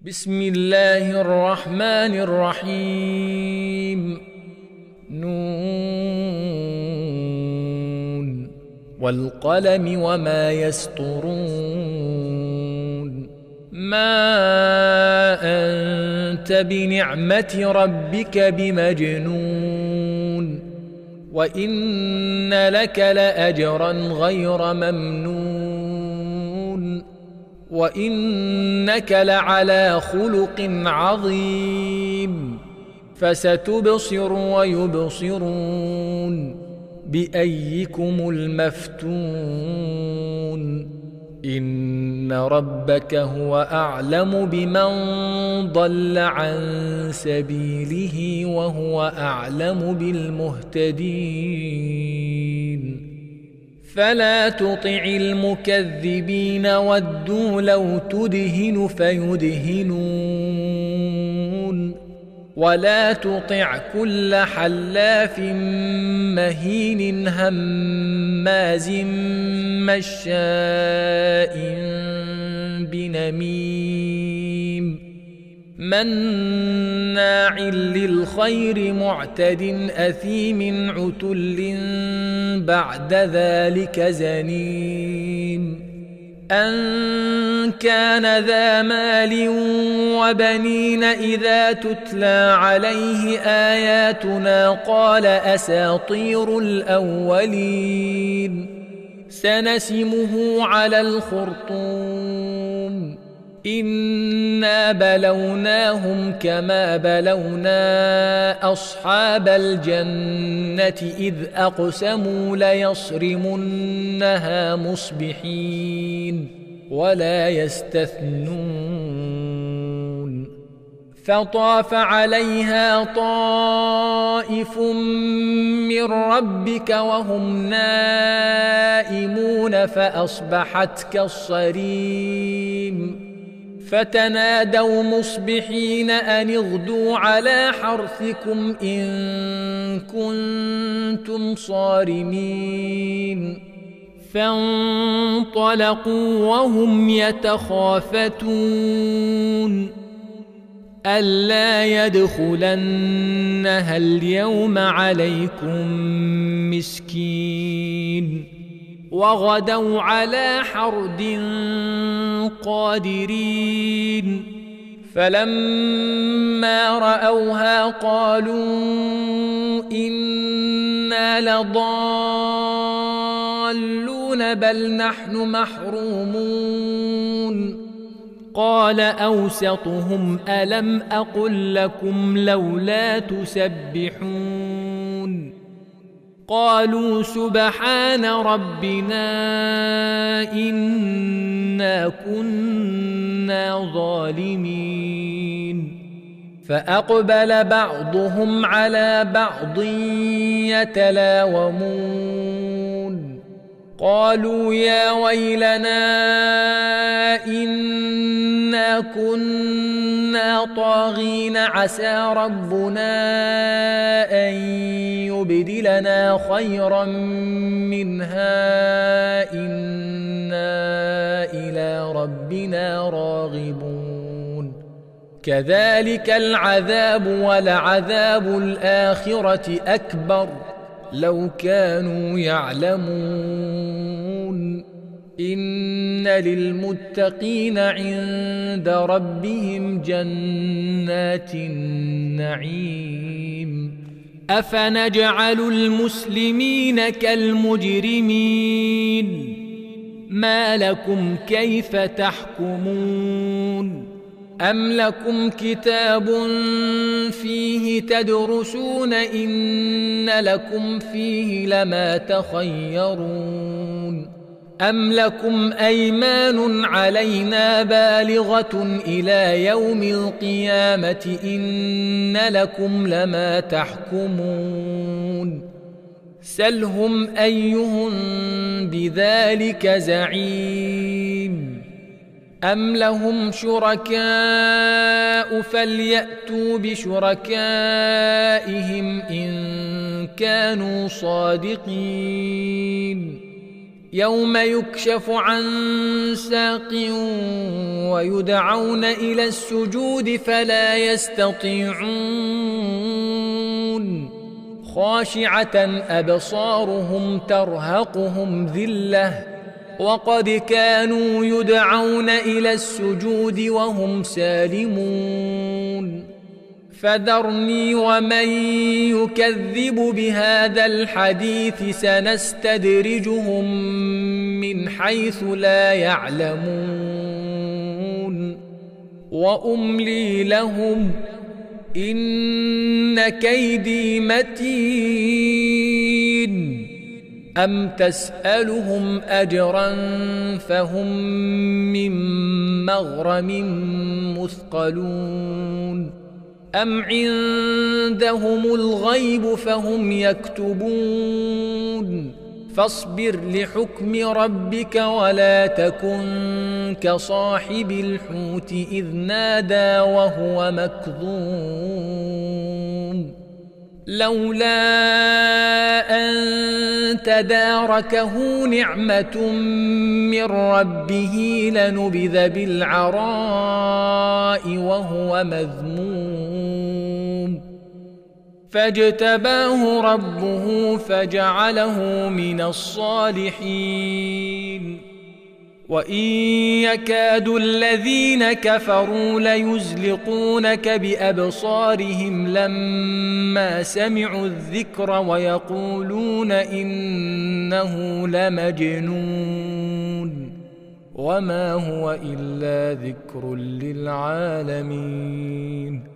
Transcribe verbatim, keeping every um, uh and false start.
بسم الله الرحمن الرحيم. نون والقلم وما يسطرون. ما أنت بنعمة ربك بمجنون وإن لك لأجرا غير ممنون وإنك لعلى خلق عظيم. فستبصر ويبصرون بأيكم المفتون. إن ربك هو أعلم بمن ضل عن سبيله وهو أعلم بالمهتدين. فلا تطع المكذبين ودوا لو تدهن فيدهنون ولا تطع كل حلاف مهين هماز مشاء بنميم مناع للخير معتد أثيم عتل بعد ذلك زنيم. أن كان ذا مال وبنين إذا تتلى عليه آياتنا قال أساطير الأولين. سنسمه على الخرطوم. إنا بلوناهم كما بلونا أصحاب الجنة إذ أقسموا ليصرمنها مصبحين ولا يستثنون. فطاف عليها طائف من ربك وهم نائمون فأصبحت كالصريم. فتنادوا مصبحين أن اغدوا على حرثكم إن كنتم صارمين. فانطلقوا وهم يتخافتون ألا يدخلنها اليوم عليكم مسكين. وغدوا على حرد قادرين. فلما رأوها قالوا إنا لضالون بل نحن محرومون. قال أوسطهم ألم أقل لكم لولا تسبحون. قالوا سبحان ربنا إنا كنا ظالمين. فأقبل بعضهم على بعض يتلاومون. قالوا يا ويلنا إنا كنا طاغين عسى ربنا أن يبدلنا خيرا منها إنا إلى ربنا راغبون. كذلك العذاب ولعذاب الآخرة أكبر لو كانوا يعلمون. إن للمتقين عند ربهم جنات النعيم. أفنجعل المسلمين كالمجرمين ما لكم كيف تحكمون. أم لكم كتاب فيه تدرسون إن لكم فيه لما تخيرون. أم لكم أيمان علينا بالغة إلى يوم القيامة إن لكم لما تحكمون. سلهم أيهم بذلك زعيم. أم لهم شركاء فليأتوا بشركائهم إن كانوا صادقين. يوم يكشف عن ساق ويدعون إلى السجود فلا يستطيعون خاشعة أبصارهم ترهقهم ذلة وقد كانوا يدعون إلى السجود وهم سالمون فذرني ومن يكذب بهذا الحديث سنستدرجهم من حيث لا يعلمون وأملي لهم إن كيدي متين أم تسألهم أجرا فهم من مغرم مثقلون أم عندهم الغيب فهم يكتبون فاصبر لحكم ربك ولا تكن كصاحب الحوت إذ نادى وهو مكظوم لولا أن تداركه نعمة من ربه لنبذ بالعراء وهو مذموم فاجتباه ربه فجعله من الصالحين وإن يكاد الذين كفروا ليزلقونك بأبصارهم لما سمعوا الذكر ويقولون إنه لمجنون وما هو إلا ذكر للعالمين